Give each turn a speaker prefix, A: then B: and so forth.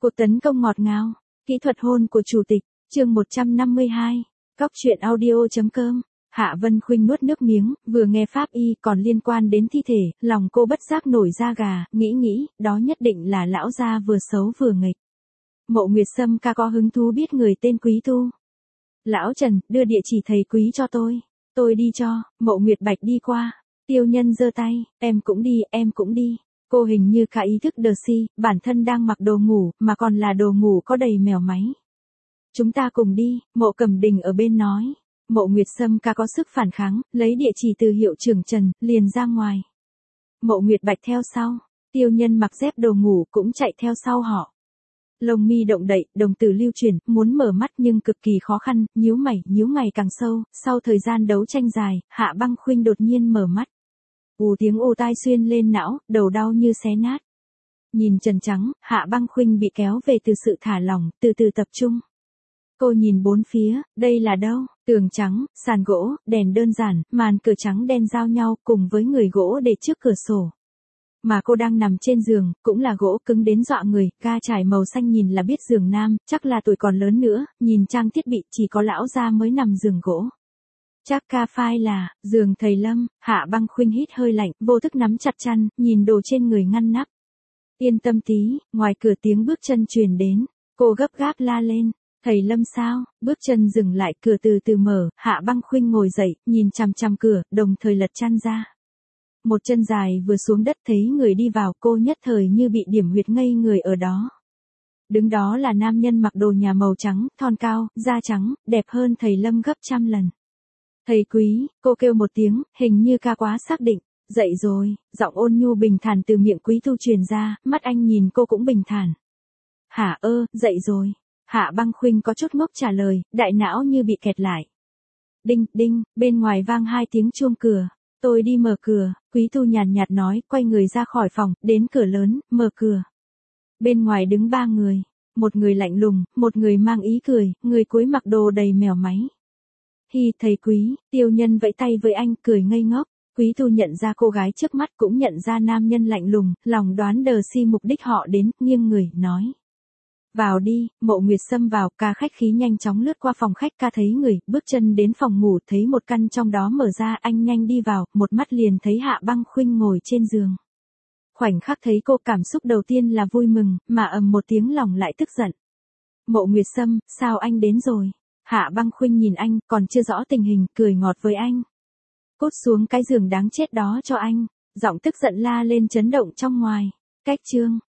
A: Cuộc tấn công ngọt ngào. Kỹ thuật hôn của chủ tịch. Chương 152. Cóc truyện audio.com. Hạ Vân Khuynh nuốt nước miếng, vừa nghe pháp y còn liên quan đến thi thể, lòng cô bất giác nổi da gà, nghĩ, đó nhất định là lão gia vừa xấu vừa nghịch. Mộ Nguyệt Sâm ca có hứng thú biết người tên Quý Tu. Lão Trần, đưa địa chỉ thầy Quý cho tôi. Tôi đi cho. Mộ Nguyệt Bạch đi qua. Tiêu Nhân giơ tay, em cũng đi. Cô hình như cả ý thức đờ si, bản thân đang mặc đồ ngủ, mà còn là đồ ngủ có đầy mèo máy. Chúng ta cùng đi, Mộ Cẩm Đình ở bên nói. Mộ Nguyệt Sâm ca có sức phản kháng, lấy địa chỉ từ hiệu trưởng Trần, liền ra ngoài. Mộ Nguyệt Bạch theo sau, Tiêu Nhân mặc dép đồ ngủ cũng chạy theo sau họ. Lông mi động đậy, đồng tử lưu chuyển, muốn mở mắt nhưng cực kỳ khó khăn, nhíu mày càng sâu, sau thời gian đấu tranh dài, Hạ Băng Khuynh đột nhiên mở mắt. Tiếng ù tai xuyên lên não, đầu đau như xé nát. Nhìn trần trắng, Hạ Băng Khuynh bị kéo về từ sự thả lỏng, từ từ tập trung. Cô nhìn bốn phía, đây là đâu? Tường trắng, sàn gỗ, đèn đơn giản, màn cửa trắng đen giao nhau cùng với người gỗ để trước cửa sổ. Mà cô đang nằm trên giường, cũng là gỗ cứng đến dọa người, ga trải màu xanh nhìn là biết giường nam, chắc là tuổi còn lớn nữa, nhìn trang thiết bị chỉ có lão gia mới nằm giường gỗ. Chắc ca phai là, giường thầy Lâm. Hạ Băng Khuynh hít hơi lạnh, vô thức nắm chặt chăn, nhìn đồ trên người ngăn nắp. Yên tâm tí, ngoài cửa tiếng bước chân truyền đến, cô gấp gáp la lên. Thầy Lâm sao? Bước chân dừng lại, cửa từ từ mở, Hạ Băng Khuynh ngồi dậy, nhìn chằm chằm cửa, đồng thời lật chăn ra. Một chân dài vừa xuống đất thấy người đi vào, cô nhất thời như bị điểm huyệt ngây người ở đó. Đứng đó là nam nhân mặc đồ nhà màu trắng, thon cao, da trắng, đẹp hơn thầy Lâm gấp trăm lần. Thầy Quý, cô kêu một tiếng, hình như ca quá xác định. Dậy rồi, giọng ôn nhu bình thản từ miệng Quý Tu truyền ra, mắt anh nhìn cô cũng bình thản. Hả dậy rồi. Hạ Băng Khuynh có chút ngốc trả lời, đại não như bị kẹt lại. Đinh, đinh, bên ngoài vang 2 tiếng chuông cửa. Tôi đi mở cửa, Quý Tu nhàn nhạt nói, quay người ra khỏi phòng, đến cửa lớn, mở cửa. Bên ngoài đứng 3 người, một người lạnh lùng, một người mang ý cười, người cuối mặc đồ đầy mèo máy. Hi, thầy Quý. Tiêu Nhân vẫy tay với anh, cười ngây ngốc. Quý Tu nhận ra cô gái trước mắt cũng nhận ra nam nhân lạnh lùng, lòng đoán đờ si mục đích họ đến, nghiêng người, nói. Vào đi. Mộ Nguyệt Sâm vào, ca khách khí nhanh chóng lướt qua phòng khách, ca thấy người, bước chân đến phòng ngủ, thấy một căn trong đó mở ra, anh nhanh đi vào, một mắt liền thấy Hạ Băng Khuynh ngồi trên giường. Khoảnh khắc thấy cô, cảm xúc đầu tiên là vui mừng, mà một tiếng lòng lại tức giận. Mộ Nguyệt Sâm, sao anh đến rồi? Hạ Băng Khuynh nhìn anh, còn chưa rõ tình hình, cười ngọt với anh. Cút xuống cái giường đáng chết đó cho anh. Giọng tức giận la lên chấn động trong ngoài. Cách chương.